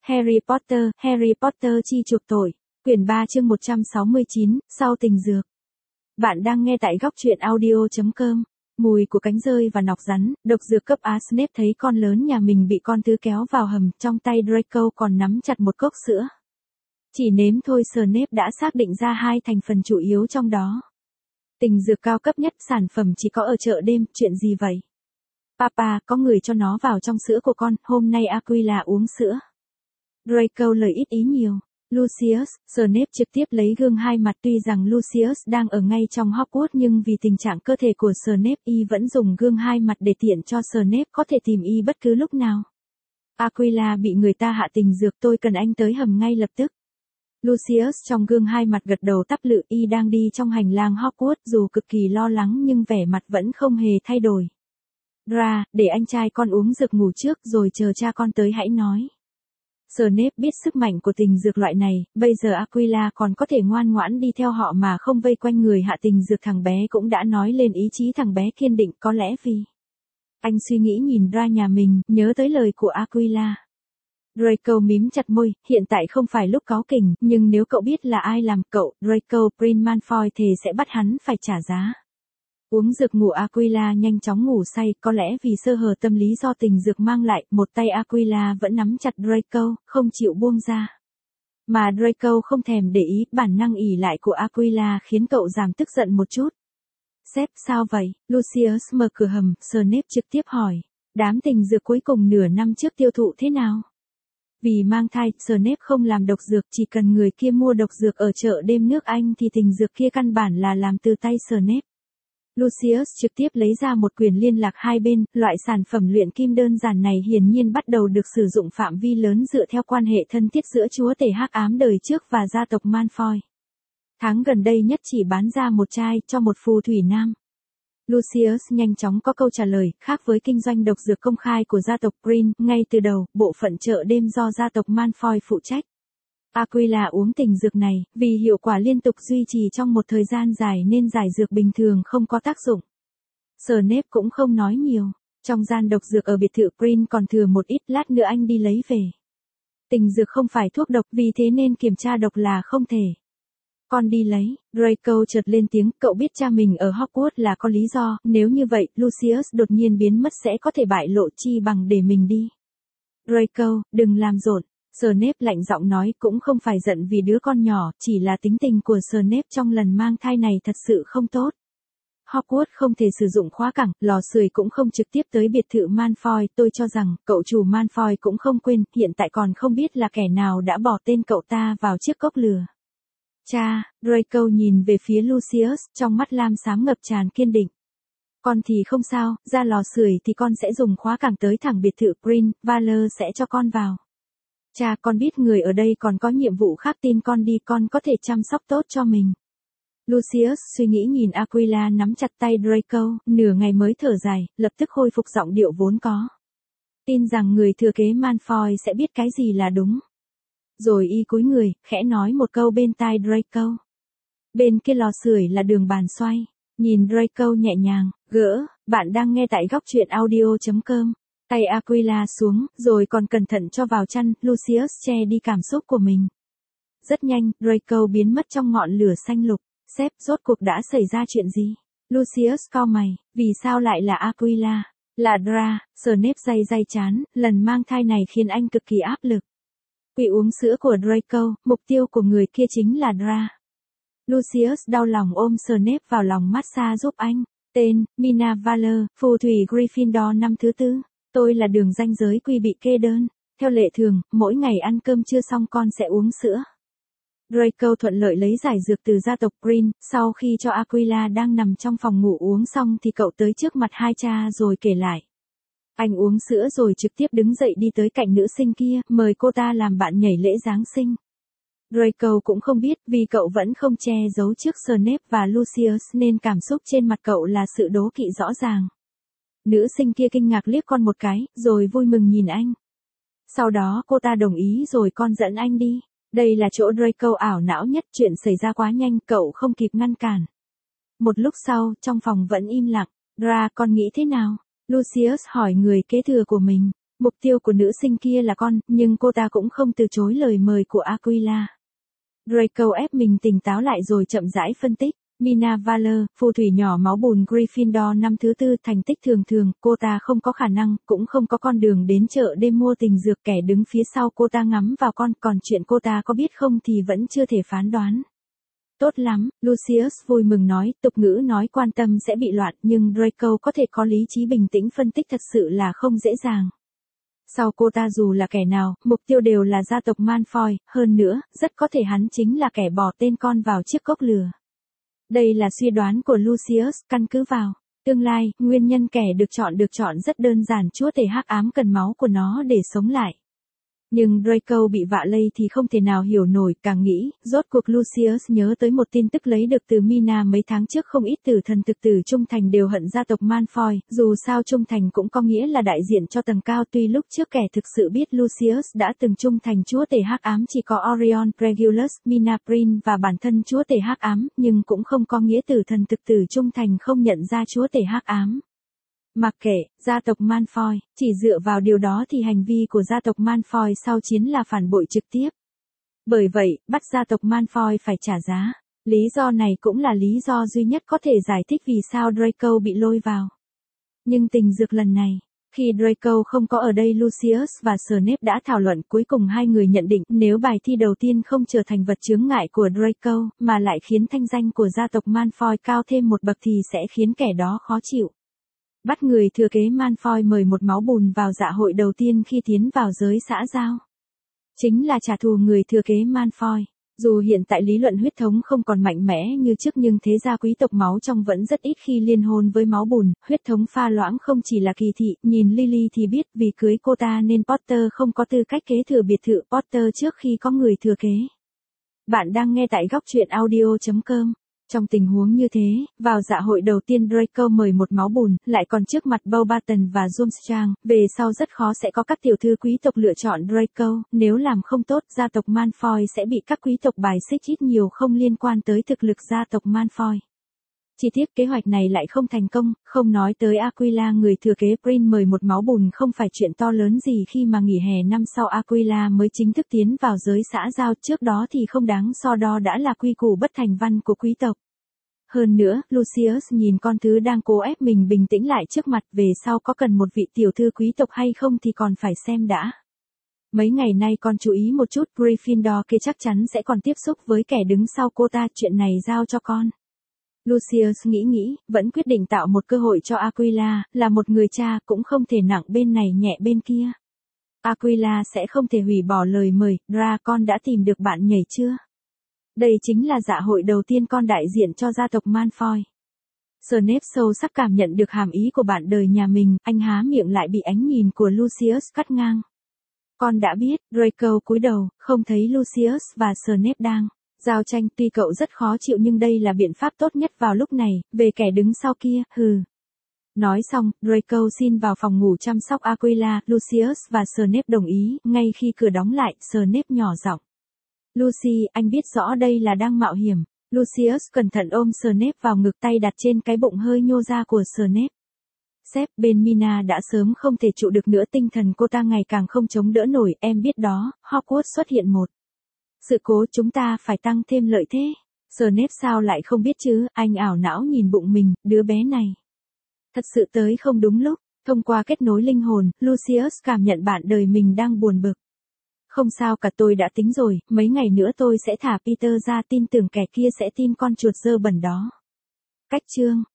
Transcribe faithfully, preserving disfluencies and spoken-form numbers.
Harry Potter, Harry Potter chi chuộc tội. Quyển ba chương một trăm sáu mươi chín, sau tình dược. Bạn đang nghe tại góc truyện audio chấm com. Mùi của cánh rơi và nọc rắn, độc dược cấp A. Snape thấy con lớn nhà mình bị con thứ kéo vào hầm, trong tay Draco còn nắm chặt một cốc sữa. Chỉ nếm thôi Snape đã xác định ra hai thành phần chủ yếu trong đó. Tình dược cao cấp nhất, sản phẩm chỉ có ở chợ đêm, chuyện gì vậy? Papa, có người cho nó vào trong sữa của con, hôm nay Aquila uống sữa. Draco lời ít ý nhiều. Lucius, Snape trực tiếp lấy gương hai mặt, tuy rằng Lucius đang ở ngay trong Hogwarts nhưng vì tình trạng cơ thể của Snape y vẫn dùng gương hai mặt để tiện cho Snape có thể tìm y bất cứ lúc nào. Aquila bị người ta hạ tình dược, tôi cần anh tới hầm ngay lập tức. Lucius trong gương hai mặt gật đầu tắp lự, y đang đi trong hành lang Hogwarts dù cực kỳ lo lắng nhưng vẻ mặt vẫn không hề thay đổi. Ra, để anh trai con uống dược ngủ trước rồi chờ cha con tới hãy nói. Snape biết sức mạnh của tình dược loại này, bây giờ Aquila còn có thể ngoan ngoãn đi theo họ mà không vây quanh người hạ tình dược. Thằng bé cũng đã nói lên ý chí thằng bé kiên định, có lẽ vì... Anh suy nghĩ nhìn ra nhà mình, nhớ tới lời của Aquila. Draco mím chặt môi, hiện tại không phải lúc cáu kỉnh, nhưng nếu cậu biết là ai làm cậu, Draco Prince Malfoy thề sẽ bắt hắn phải trả giá. Uống dược ngủ Aquila nhanh chóng ngủ say, có lẽ vì sơ hở tâm lý do tình dược mang lại, một tay Aquila vẫn nắm chặt Draco, không chịu buông ra. Mà Draco không thèm để ý, bản năng ỷ lại của Aquila khiến cậu giảm tức giận một chút. Sếp, sao vậy? Lucius mở cửa hầm, Snape trực tiếp hỏi. Đám tình dược cuối cùng nửa năm trước tiêu thụ thế nào? Vì mang thai, Snape không làm độc dược, chỉ cần người kia mua độc dược ở chợ đêm nước Anh thì tình dược kia căn bản là làm từ tay Snape. Lucius trực tiếp lấy ra một quyển liên lạc hai bên, loại sản phẩm luyện kim đơn giản này hiển nhiên bắt đầu được sử dụng phạm vi lớn dựa theo quan hệ thân thiết giữa chúa tể hắc ám đời trước và gia tộc Malfoy. Tháng gần đây nhất chỉ bán ra một chai cho một phù thủy nam. Lucius nhanh chóng có câu trả lời, khác với kinh doanh độc dược công khai của gia tộc Green, ngay từ đầu, bộ phận chợ đêm do gia tộc Malfoy phụ trách. Aquila uống tình dược này, vì hiệu quả liên tục duy trì trong một thời gian dài nên giải dược bình thường không có tác dụng. Snape cũng không nói nhiều, trong gian độc dược ở biệt thự Green còn thừa một ít, lát nữa anh đi lấy về. Tình dược không phải thuốc độc, vì thế nên kiểm tra độc là không thể. Con đi lấy, Draco chợt lên tiếng, cậu biết cha mình ở Hogwarts là có lý do, nếu như vậy, Lucius đột nhiên biến mất sẽ có thể bại lộ, chi bằng để mình đi. Draco, đừng làm rộn. Snape lạnh giọng nói, cũng không phải giận vì đứa con nhỏ, chỉ là tính tình của Snape trong lần mang thai này thật sự không tốt. Hogwarts không thể sử dụng khóa cảng, lò sưởi cũng không trực tiếp tới biệt thự Malfoy, tôi cho rằng, cậu chủ Malfoy cũng không quên, hiện tại còn không biết là kẻ nào đã bỏ tên cậu ta vào chiếc cốc lừa. Cha, Draco nhìn về phía Lucius, trong mắt lam xám ngập tràn kiên định. Con thì không sao, ra lò sưởi thì con sẽ dùng khóa cảng tới thẳng biệt thự Green, Valor sẽ cho con vào. Cha, con biết người ở đây còn có nhiệm vụ khác, tin con đi, con có thể chăm sóc tốt cho mình. Lucius suy nghĩ nhìn Aquila nắm chặt tay Draco, nửa ngày mới thở dài, lập tức khôi phục giọng điệu vốn có. Tin rằng người thừa kế Malfoy sẽ biết cái gì là đúng. Rồi y cúi người, khẽ nói một câu bên tai Draco. Bên kia lò sưởi là đường bàn xoay. Nhìn Draco nhẹ nhàng, gỡ, bạn đang nghe tại góc truyện audio chấm com. Tay Aquila xuống, rồi còn cẩn thận cho vào chăn, Lucius che đi cảm xúc của mình. Rất nhanh, Draco biến mất trong ngọn lửa xanh lục. Sếp, rốt cuộc đã xảy ra chuyện gì? Lucius cau mày, vì sao lại là Aquila? Là Dra, Snape day day chán, lần mang thai này khiến anh cực kỳ áp lực. Quỷ uống sữa của Draco, mục tiêu của người kia chính là Dra. Lucius đau lòng ôm Snape vào lòng massage giúp anh. Tên, Mina Valor, phù thủy Gryffindor năm thứ tư. Tôi là đường ranh giới quy bị kê đơn. Theo lệ thường, mỗi ngày ăn cơm trưa xong con sẽ uống sữa. Draco thuận lợi lấy giải dược từ gia tộc Green, sau khi cho Aquila đang nằm trong phòng ngủ uống xong thì cậu tới trước mặt hai cha rồi kể lại. Anh uống sữa rồi trực tiếp đứng dậy đi tới cạnh nữ sinh kia, mời cô ta làm bạn nhảy lễ Giáng sinh. Draco cũng không biết, vì cậu vẫn không che giấu trước Snape và Lucius nên cảm xúc trên mặt cậu là sự đố kỵ rõ ràng. Nữ sinh kia kinh ngạc liếc con một cái, rồi vui mừng nhìn anh. Sau đó cô ta đồng ý rồi con dẫn anh đi. Đây là chỗ Draco ảo não nhất, chuyện xảy ra quá nhanh, cậu không kịp ngăn cản. Một lúc sau, trong phòng vẫn im lặng. Dra, con nghĩ thế nào? Lucius hỏi người kế thừa của mình. Mục tiêu của nữ sinh kia là con, nhưng cô ta cũng không từ chối lời mời của Aquila. Draco ép mình tỉnh táo lại rồi chậm rãi phân tích. Mina Valor, phù thủy nhỏ máu bùn Gryffindor năm thứ tư, thành tích thường thường, cô ta không có khả năng, cũng không có con đường đến chợ đêm mua tình dược, kẻ đứng phía sau cô ta ngắm vào con, còn chuyện cô ta có biết không thì vẫn chưa thể phán đoán. Tốt lắm, Lucius vui mừng nói, tục ngữ nói quan tâm sẽ bị loạn, nhưng Draco có thể có lý trí bình tĩnh phân tích thật sự là không dễ dàng. Sau cô ta dù là kẻ nào, mục tiêu đều là gia tộc Malfoy, hơn nữa, rất có thể hắn chính là kẻ bỏ tên con vào chiếc cốc lửa. Đây là suy đoán của Lucius, căn cứ vào tương lai, nguyên nhân kẻ được chọn được chọn rất đơn giản, chúa tể hắc ám cần máu của nó để sống lại. Nhưng Draco bị vạ lây thì không thể nào hiểu nổi, càng nghĩ, rốt cuộc Lucius nhớ tới một tin tức lấy được từ Mina mấy tháng trước, không ít tử thần thực tử trung thành đều hận gia tộc Malfoy, dù sao trung thành cũng có nghĩa là đại diện cho tầng cao, tuy lúc trước kẻ thực sự biết Lucius đã từng trung thành chúa tể hắc ám chỉ có Orion, Regulus, Mina Prin và bản thân chúa tể hắc ám, nhưng cũng không có nghĩa tử thần thực tử trung thành không nhận ra chúa tể hắc ám. Mặc kệ, gia tộc Malfoy, chỉ dựa vào điều đó thì hành vi của gia tộc Malfoy sau chiến là phản bội trực tiếp. Bởi vậy, bắt gia tộc Malfoy phải trả giá. Lý do này cũng là lý do duy nhất có thể giải thích vì sao Draco bị lôi vào. Nhưng tình dược lần này, khi Draco không có ở đây, Lucius và Snape đã thảo luận, cuối cùng hai người nhận định nếu bài thi đầu tiên không trở thành vật chướng ngại của Draco, mà lại khiến thanh danh của gia tộc Malfoy cao thêm một bậc thì sẽ khiến kẻ đó khó chịu. Bắt người thừa kế Malfoy mời một máu bùn vào dạ hội đầu tiên khi tiến vào giới xã giao. Chính là trả thù người thừa kế Malfoy. Dù hiện tại lý luận huyết thống không còn mạnh mẽ như trước, nhưng thế gia quý tộc máu trong vẫn rất ít khi liên hôn với máu bùn. Huyết thống pha loãng không chỉ là kỳ thị, nhìn Lily thì biết, vì cưới cô ta nên Potter không có tư cách kế thừa biệt thự Potter trước khi có người thừa kế. Bạn đang nghe tại góc truyện audio chấm com. Trong tình huống như thế, vào dạ hội đầu tiên Draco mời một máu bùn, lại còn trước mặt Beauxbaton và Durmstrang, về sau rất khó sẽ có các tiểu thư quý tộc lựa chọn Draco, nếu làm không tốt, gia tộc Malfoy sẽ bị các quý tộc bài xích, ít nhiều không liên quan tới thực lực gia tộc Malfoy. Chỉ tiếc kế hoạch này lại không thành công, không nói tới Aquila người thừa kế Prin mời một máu bùn không phải chuyện to lớn gì khi mà nghỉ hè năm sau Aquila mới chính thức tiến vào giới xã giao, trước đó thì không đáng so đo, đã là quy củ bất thành văn của quý tộc. Hơn nữa, Lucius nhìn con thứ đang cố ép mình bình tĩnh lại trước mặt, về sau có cần một vị tiểu thư quý tộc hay không thì còn phải xem đã. Mấy ngày nay con chú ý một chút, Gryffindor kia chắc chắn sẽ còn tiếp xúc với kẻ đứng sau cô ta, chuyện này giao cho con. Lucius nghĩ nghĩ, vẫn quyết định tạo một cơ hội cho Aquila, là một người cha, cũng không thể nặng bên này nhẹ bên kia. Aquila sẽ không thể hủy bỏ lời mời. Dra, con đã tìm được bạn nhảy chưa? Đây chính là dạ hội đầu tiên con đại diện cho gia tộc Malfoy. Snape sâu sắc cảm nhận được hàm ý của bạn đời nhà mình, anh há miệng lại bị ánh nhìn của Lucius cắt ngang. Con đã biết. Draco cúi đầu, không thấy Lucius và Snape đang giao tranh, tuy cậu rất khó chịu nhưng đây là biện pháp tốt nhất vào lúc này, về kẻ đứng sau kia, hừ. Nói xong, Draco xin vào phòng ngủ chăm sóc Aquila, Lucius và Snape đồng ý, ngay khi cửa đóng lại, Snape nhỏ giọng. Lucy, anh biết rõ đây là đang mạo hiểm. Lucius cẩn thận ôm Snape vào ngực, tay đặt trên cái bụng hơi nhô ra của Snape. Sếp, bên Mina đã sớm không thể trụ được nữa, tinh thần cô ta ngày càng không chống đỡ nổi, em biết đó, Hogwarts xuất hiện một sự cố, chúng ta phải tăng thêm lợi thế. Snape sao lại không biết chứ, anh ảo não nhìn bụng mình, đứa bé này. Thật sự tới không đúng lúc, thông qua kết nối linh hồn, Lucius cảm nhận bạn đời mình đang buồn bực. Không sao cả, tôi đã tính rồi, mấy ngày nữa tôi sẽ thả Peter ra, tin tưởng kẻ kia sẽ tin con chuột dơ bẩn đó. Cách chương